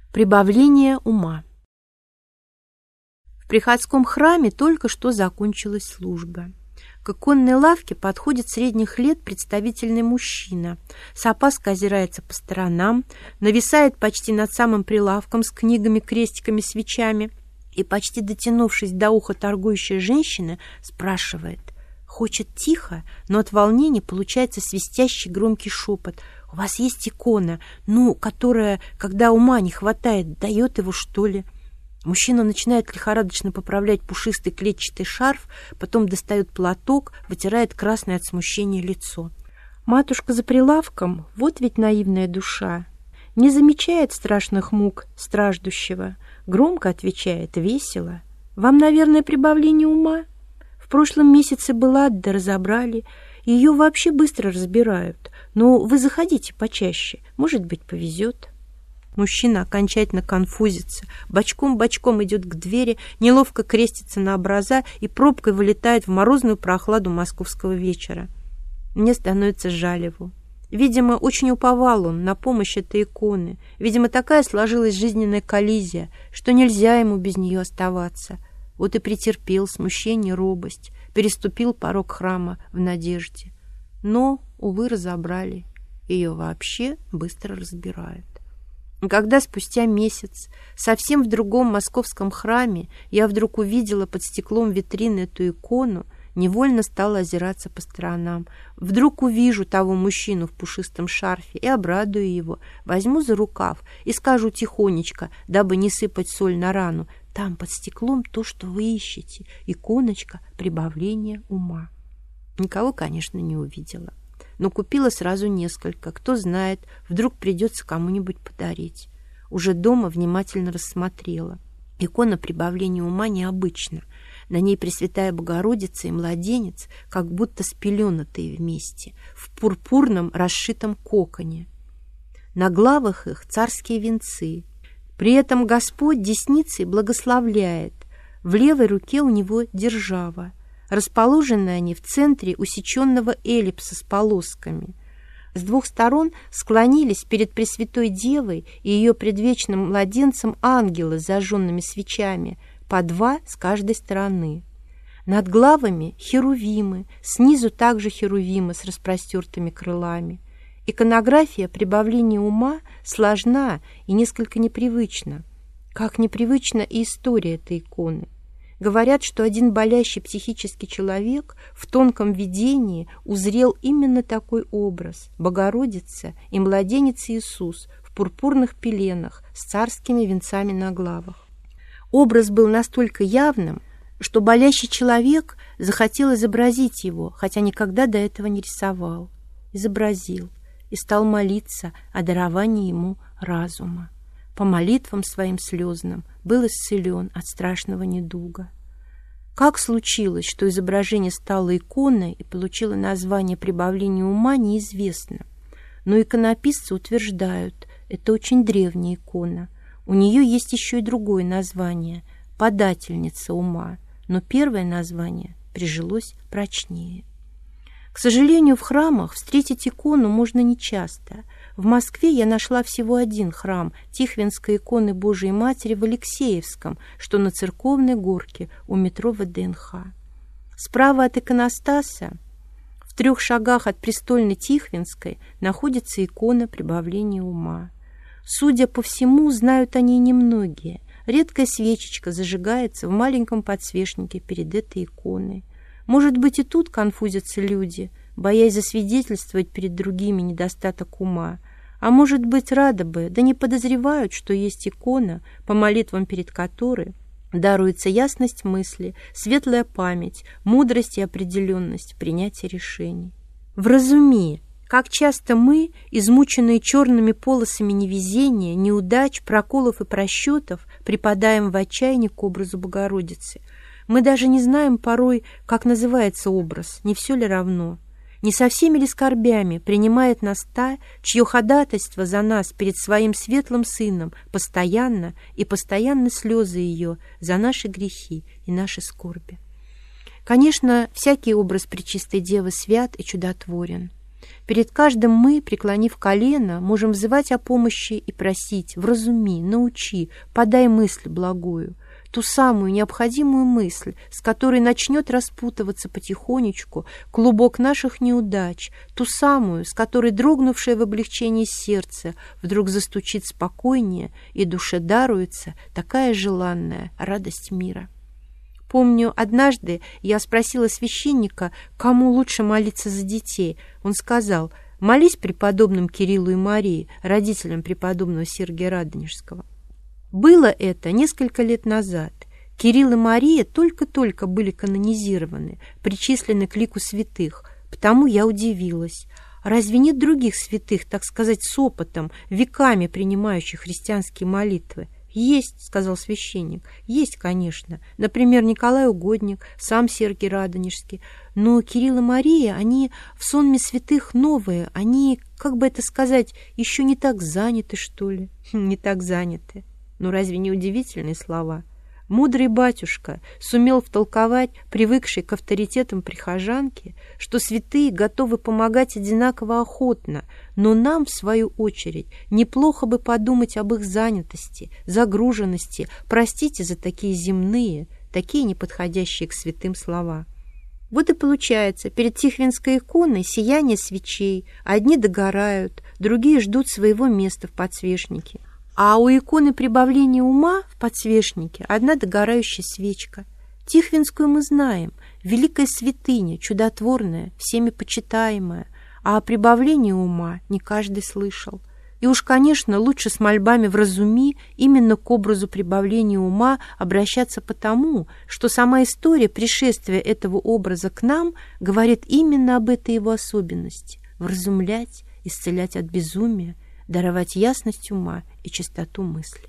Прибавление ума. В приходском храме только что закончилась служба. К иконной лавке подходит средних лет представительный мужчина, с опаской озирается по сторонам, нависает почти над самым прилавком с книгами, крестиками, свечами и, почти дотянувшись до уха торгующей женщины, спрашивает. Хочет тихо, но от волнения получается свистящий громкий шепот. «У вас есть икона, которая, когда ума не хватает, дает его, что ли?» Мужчина начинает лихорадочно поправлять пушистый клетчатый шарф, потом достает платок, вытирает красное от смущения лицо. Матушка за прилавком, вот ведь наивная душа, не замечает страшных мук страждущего, громко отвечает, весело. «Вам, наверное, прибавление ума? В прошлом месяце была, да разобрали. Ее вообще быстро разбирают. Но вы заходите почаще, может быть, повезет». Мужчина окончательно конфузится, бочком-бочком идет к двери, неловко крестится на образа и пробкой вылетает в морозную прохладу московского вечера. Мне становится жаль его. Видимо, очень уповал он на помощь этой иконы. Видимо, такая сложилась жизненная коллизия, что нельзя ему без нее оставаться. Вот и претерпел смущение, робость, переступил порог храма в надежде. Но, увы, разобрали. Ее вообще быстро разбирают. Когда спустя месяц, совсем в другом московском храме, я вдруг увидела под стеклом витрины эту икону, невольно стала озираться по сторонам. Вдруг увижу того мужчину в пушистом шарфе и обрадую его, возьму за рукав и скажу тихонечко, дабы не сыпать соль на рану: там под стеклом то, что вы ищете, иконочка прибавления ума. Никого, конечно, не увидела, но купила сразу несколько. Кто знает, вдруг придется кому-нибудь подарить. Уже дома внимательно рассмотрела. Икона прибавления ума необычна. На ней Пресвятая Богородица и младенец, как будто спеленатые вместе, в пурпурном расшитом коконе. На главах их царские венцы. При этом Господь десницей благословляет. В левой руке у него держава. Расположены они в центре усеченного эллипса с полосками. С двух сторон склонились перед Пресвятой Девой и ее предвечным младенцем ангелы с зажженными свечами, по два с каждой стороны. Над главами херувимы, снизу также херувимы с распростертыми крылами. Иконография прибавления ума сложна и несколько непривычна. Как непривычна и история этой иконы. Говорят, что один болящий психически человек в тонком видении узрел именно такой образ – Богородица и младенец Иисус в пурпурных пеленах с царскими венцами на главах. Образ был настолько явным, что болящий человек захотел изобразить его, хотя никогда до этого не рисовал. Изобразил и стал молиться о даровании ему разума. По молитвам своим слезным был исцелен от страшного недуга. Как случилось, что изображение стало иконой и получило название прибавления ума, неизвестно. Но иконописцы утверждают, это очень древняя икона. У нее есть еще и другое название – подательница ума, но первое название прижилось прочнее. К сожалению, в храмах встретить икону можно нечасто. В Москве я нашла всего один храм Тихвинской иконы Божией Матери в Алексеевском, что на Церковной горке у метро ВДНХ. Справа от иконостаса, в 3 шагах от престольной Тихвинской, находится икона прибавления ума. Судя по всему, знают о ней немногие. Редкая свечечка зажигается в маленьком подсвечнике перед этой иконой. Может быть, и тут конфузятся люди, боясь засвидетельствовать перед другими недостаток ума. А может быть, рады бы, да не подозревают, что есть икона, по молитвам перед которой даруется ясность мысли, светлая память, мудрость и определенность принятия решений. Вразуми, как часто мы, измученные черными полосами невезения, неудач, проколов и просчетов, припадаем в отчаянии к образу Богородицы. Мы даже не знаем порой, как называется образ, не все ли равно. Не со всеми ли скорбями принимает нас та, чье ходатайство за нас перед своим светлым Сыном постоянно и постоянно слезы ее за наши грехи и наши скорби. Конечно, всякий образ Пречистой Девы свят и чудотворен. Перед каждым мы, преклонив колено, можем взывать о помощи и просить: вразуми, научи, подай мысль благую, ту самую необходимую мысль, с которой начнет распутываться потихонечку клубок наших неудач, ту самую, с которой дрогнувшее в облегчении сердце вдруг застучит спокойнее, и душе даруется такая желанная радость мира. Помню, однажды я спросила священника, кому лучше молиться за детей. Он сказал: молись преподобным Кириллу и Марии, родителям преподобного Сергия Радонежского. Было это несколько лет назад. Кирилл и Мария только-только были канонизированы, причислены к лику святых, потому я удивилась. Разве нет других святых, так сказать, с опытом, веками принимающих христианские молитвы? «Есть», — сказал священник, — «есть, конечно. Например, Николай Угодник, сам Сергий Радонежский. Но Кирилл и Мария, они в сонме святых новые, они, как бы это сказать, еще не так заняты, что ли?» «Не так заняты». Ну разве не удивительные слова? Мудрый батюшка сумел втолковать привыкшей к авторитетам прихожанке, что святые готовы помогать одинаково охотно, но нам, в свою очередь, неплохо бы подумать об их занятости, загруженности, простите за такие земные, такие неподходящие к святым слова. Вот и получается, перед Тихвинской иконой сияние свечей, одни догорают, другие ждут своего места в подсвечнике. А у иконы прибавления ума в подсвечнике одна догорающая свечка. Тихвинскую мы знаем, великая святыня, чудотворная, всеми почитаемая, а о прибавлении ума не каждый слышал. И уж, конечно, лучше с мольбами «вразуми» именно к образу прибавления ума обращаться потому, что сама история пришествия этого образа к нам говорит именно об этой его особенности – вразумлять, исцелять от безумия, даровать ясность ума и чистоту мысли.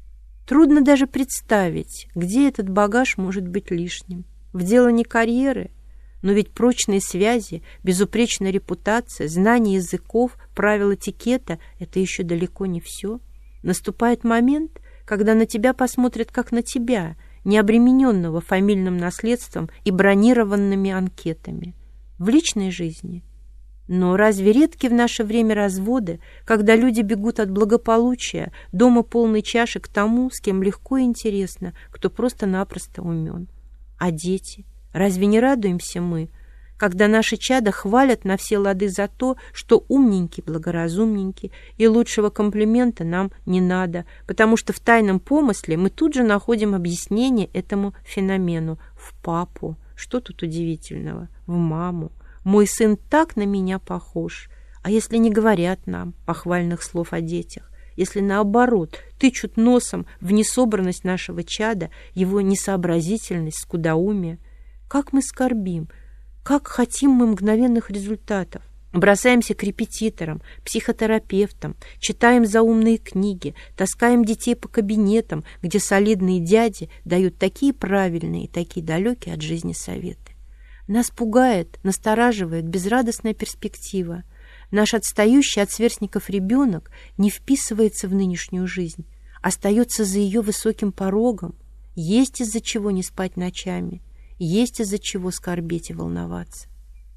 Трудно даже представить, где этот багаж может быть лишним. В дело не карьеры, но ведь прочные связи, безупречная репутация, знание языков, правила этикета – это еще далеко не все. Наступает момент, когда на тебя посмотрят как на тебя, не обремененного фамильным наследством и бронированными анкетами. В личной жизни. Но разве редки в наше время разводы, когда люди бегут от благополучия, дома полной чаши к тому, с кем легко и интересно, кто просто-напросто умен? А дети? Разве не радуемся мы, когда наши чада хвалят на все лады за то, что умненький, благоразумненький, и лучшего комплимента нам не надо, потому что в тайном помысле мы тут же находим объяснение этому феномену в папу. Что тут удивительного? В маму. Мой сын так на меня похож. А если не говорят нам похвальных слов о детях? Если, наоборот, тычут носом в несобранность нашего чада, его несообразительность, скудоумие? Как мы скорбим, как хотим мы мгновенных результатов. Бросаемся к репетиторам, психотерапевтам, читаем заумные книги, таскаем детей по кабинетам, где солидные дяди дают такие правильные и такие далекие от жизни советы. Нас пугает, настораживает безрадостная перспектива. Наш отстающий от сверстников ребенок не вписывается в нынешнюю жизнь, остается за ее высоким порогом. Есть из-за чего не спать ночами, есть из-за чего скорбеть и волноваться.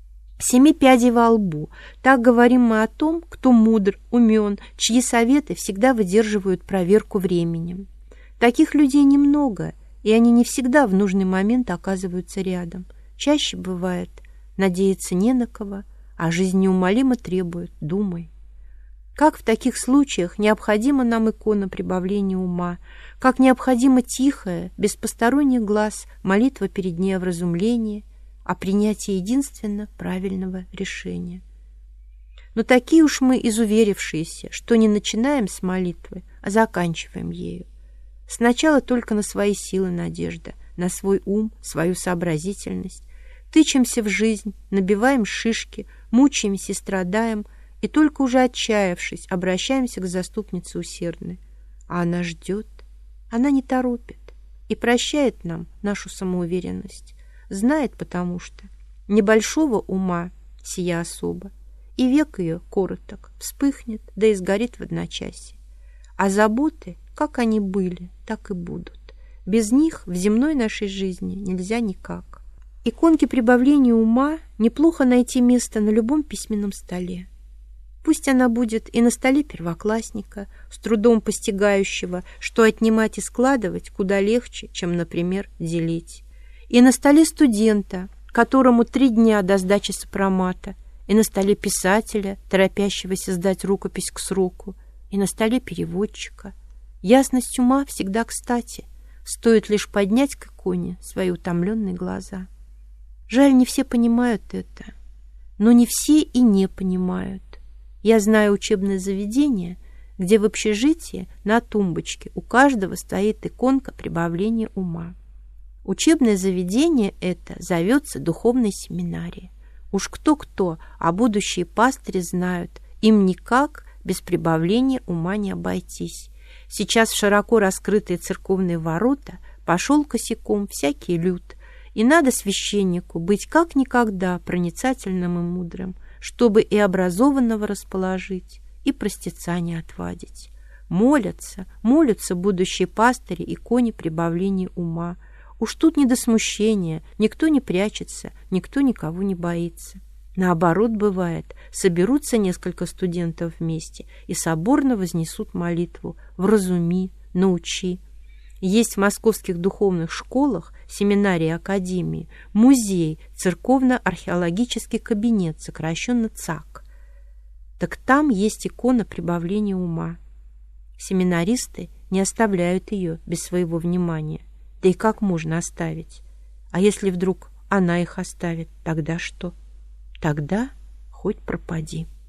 «Семи пядей во лбу» — так говорим мы о том, кто мудр, умен, чьи советы всегда выдерживают проверку временем. Таких людей немного, и они не всегда в нужный момент оказываются рядом. Чаще бывает, надеяться не на кого, а жизнь неумолимо требует, думай. Как в таких случаях необходима нам икона прибавления ума, как необходима тихая, без посторонних глаз, молитва перед ней о вразумлении, о принятии единственно правильного решения. Но такие уж мы изуверившиеся, что не начинаем с молитвы, а заканчиваем ею. Сначала только на свои силы надежда, на свой ум, свою сообразительность. Тычемся в жизнь, набиваем шишки, мучаемся и страдаем, и только уже отчаявшись, обращаемся к заступнице усердной. А она ждет, она не торопит и прощает нам нашу самоуверенность. Знает, потому что небольшого ума сия особа, и век ее короток, вспыхнет, да и сгорит в одночасье. А заботы, как они были, так и будут. Без них в земной нашей жизни нельзя никак. Иконке прибавления ума неплохо найти место на любом письменном столе. Пусть она будет и на столе первоклассника, с трудом постигающего, что отнимать и складывать куда легче, чем, например, делить, и на столе студента, которому 3 дня до сдачи сопромата, и на столе писателя, торопящегося сдать рукопись к сроку, и на столе переводчика. Ясность ума всегда кстати, стоит лишь поднять к иконе свои утомленные глаза. Жаль, не все понимают это, но не все и не понимают. Я знаю учебное заведение, где в общежитии на тумбочке у каждого стоит иконка прибавления ума. Учебное заведение это зовется духовной семинарией. Уж кто-кто, а будущие пастыри знают, им никак без прибавления ума не обойтись. Сейчас в широко раскрытые церковные ворота пошел косяком всякий люд, и надо священнику быть как никогда проницательным и мудрым, чтобы и образованного расположить, и простеца не отвадить. Молятся будущие пастыри иконе прибавления ума. Уж тут не до смущения, никто не прячется, никто никого не боится. Наоборот бывает, соберутся несколько студентов вместе и соборно вознесут молитву «Вразуми, научи». Есть в московских духовных школах, семинарии, академии, музей, церковно-археологический кабинет, сокращенно ЦАК. Так там есть икона прибавления ума. Семинаристы не оставляют ее без своего внимания. Да и как можно оставить? А если вдруг она их оставит, тогда что? Тогда хоть пропади.